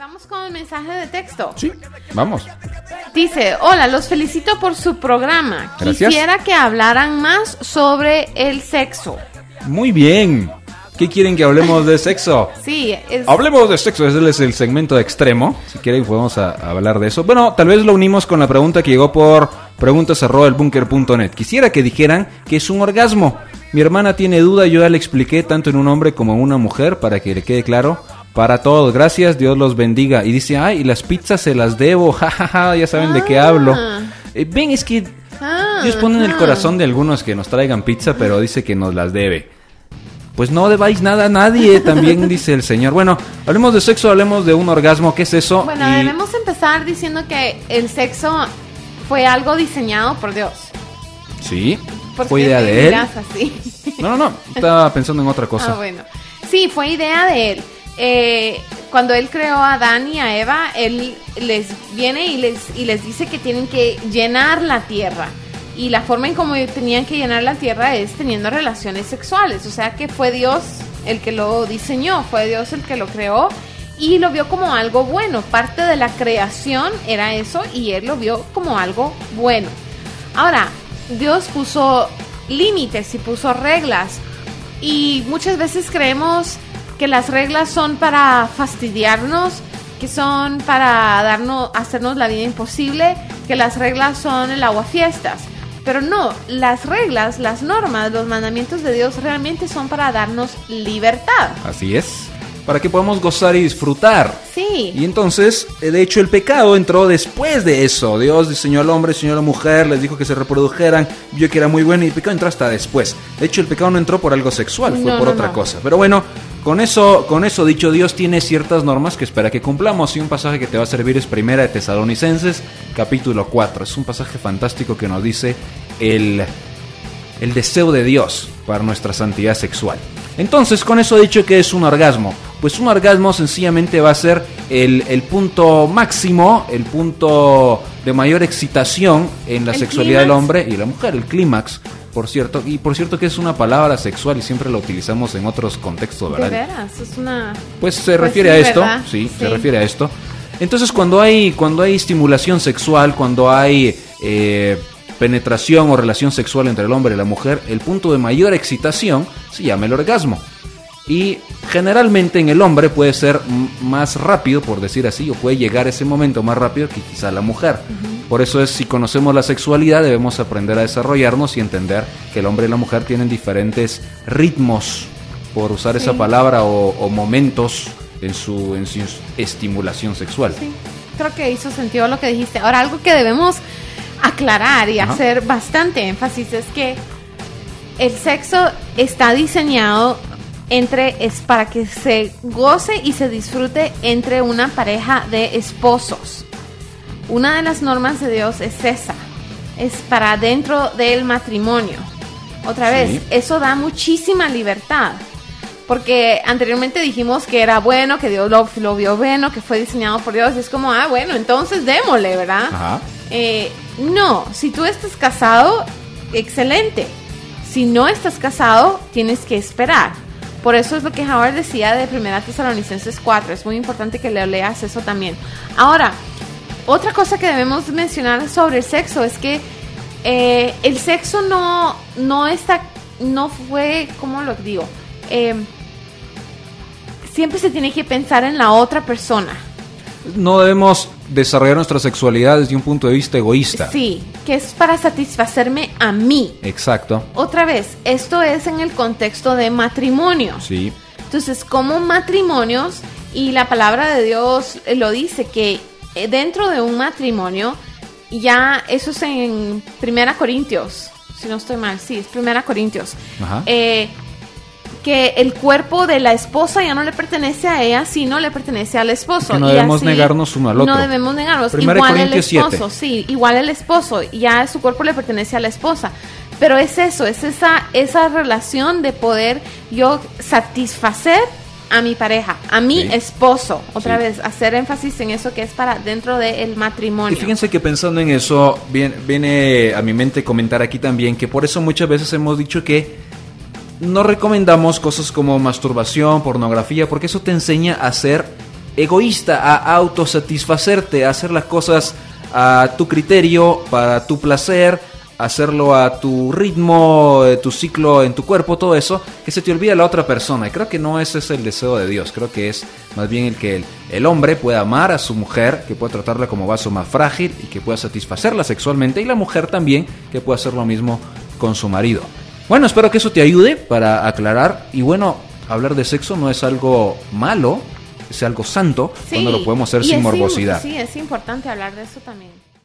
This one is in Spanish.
Vamos con el mensaje de texto. Sí, vamos. Dice, hola, los felicito por su programa. Gracias. Quisiera que hablaran más sobre el sexo. Muy bien. ¿Qué quieren que hablemos de sexo? Sí, Hablemos de sexo, ese es el segmento extremo. Si quieren podemos hablar de eso. Bueno, tal vez lo unimos con la pregunta que llegó por preguntas@elbunker.net. Quisiera que dijeran que es un orgasmo. Mi hermana tiene duda, yo ya le expliqué tanto en un hombre como en una mujer para que le quede claro. Para todos, gracias, Dios los bendiga. Y dice, ay, y las pizzas se las debo, jajaja, ya saben de qué hablo. Ven, es que Dios pone en el corazón de algunos que nos traigan pizza, pero dice que nos las debe. Pues no debáis nada a nadie, también dice el Señor. Bueno, hablemos de sexo, hablemos de un orgasmo, ¿qué es eso? Bueno, debemos empezar diciendo que el sexo fue algo diseñado por Dios. Sí, fue idea de él. Así? No, estaba pensando en otra cosa. Bueno. Sí, fue idea de él. Cuando él creó a Adán y a Eva, él les viene y les dice que tienen que llenar la tierra. Y la forma en cómo tenían que llenar la tierra es teniendo relaciones sexuales. O sea que fue Dios el que lo diseñó, fue Dios el que lo creó y lo vio como algo bueno. Parte de la creación era eso y él lo vio como algo bueno. Ahora, Dios puso límites y puso reglas. Y muchas veces creemos que las reglas son para fastidiarnos, que son para hacernos la vida imposible, que las reglas son el aguafiestas. Pero no, las reglas, las normas, los mandamientos de Dios realmente son para darnos libertad. Así es, para que podamos gozar y disfrutar. Sí. Y entonces, de hecho, el pecado entró después de eso. Dios diseñó al hombre, diseñó a la mujer, les dijo que se reprodujeran, vio que era muy bueno y el pecado entró hasta después. De hecho, el pecado no entró por algo sexual, fue por otra cosa. Pero bueno, con eso dicho, Dios tiene ciertas normas que espera que cumplamos. Y un pasaje que te va a servir es 1 de Tesalonicenses, capítulo 4. Es un pasaje fantástico que nos dice el deseo de Dios para nuestra santidad sexual. Entonces, con eso dicho, ¿qué es un orgasmo? Pues un orgasmo sencillamente va a ser el punto máximo, el punto de mayor excitación en la sexualidad del hombre y la mujer, el clímax, por cierto. Y por cierto que es una palabra sexual y siempre la utilizamos en otros contextos, ¿verdad? ¿De veras? Es una... Pues se refiere a esto, ¿verdad? Sí, se refiere a esto. Entonces cuando hay estimulación sexual, cuando hay penetración o relación sexual entre el hombre y la mujer, el punto de mayor excitación se llama el orgasmo. Y generalmente en el hombre puede ser más rápido, por decir así, o puede llegar ese momento más rápido que quizá la mujer. Por eso si conocemos la sexualidad debemos aprender a desarrollarnos y entender que el hombre y la mujer tienen diferentes ritmos, por usar esa palabra, o momentos en su estimulación sexual. Sí, creo que hizo sentido lo que dijiste. Ahora, algo que debemos aclarar y hacer bastante énfasis es que el sexo está diseñado es para que se goce y se disfrute entre una pareja de esposos. Una de las normas de Dios es esa, es para dentro del matrimonio. Otra vez, eso da muchísima libertad, porque anteriormente dijimos que era bueno, que Dios lo vio bueno, que fue diseñado por Dios. Es como, bueno, entonces démosle, ¿verdad? Ajá. No, si tú estás casado, excelente. Si no estás casado, tienes que esperar. Por eso es lo que Howard decía de 1 Tesalonicenses 4. Es muy importante que le leas eso también. Ahora, otra cosa que debemos mencionar sobre el sexo es que el sexo no fue, ¿cómo lo digo? Siempre se tiene que pensar en la otra persona. No debemos desarrollar nuestra sexualidad desde un punto de vista egoísta. Sí, que es para satisfacerme a mí. Exacto. Otra vez, esto es en el contexto de matrimonio. Sí. Entonces, como matrimonios, y la palabra de Dios lo dice, que dentro de un matrimonio, ya eso es en 1 Corintios, si no estoy mal, sí, es 1 Corintios. Ajá. Que el cuerpo de la esposa ya no le pertenece a ella, sino le pertenece al esposo. Que no debemos negarnos uno al otro. No debemos negarnos. 1 igual Corintios el esposo, 7. sí, igual el esposo, ya su cuerpo le pertenece a la esposa. Pero es eso, es esa relación de poder yo satisfacer a mi pareja, a mi esposo. Otra vez, hacer énfasis en eso que es para dentro del matrimonio. Y fíjense que pensando en eso, viene a mi mente comentar aquí también que por eso muchas veces hemos dicho que no recomendamos cosas como masturbación, pornografía, porque eso te enseña a ser egoísta, a autosatisfacerte, a hacer las cosas a tu criterio, para tu placer, hacerlo a tu ritmo, tu ciclo en tu cuerpo, todo eso, que se te olvida la otra persona. Y creo que no ese es el deseo de Dios. Creo que es más bien el que el hombre pueda amar a su mujer, que pueda tratarla como vaso más frágil y que pueda satisfacerla sexualmente, y la mujer también, que pueda hacer lo mismo con su marido. Bueno, espero que eso te ayude para aclarar. Y bueno, hablar de sexo no es algo malo, es algo santo, cuando lo podemos hacer sin morbosidad. Sí, es importante hablar de eso también.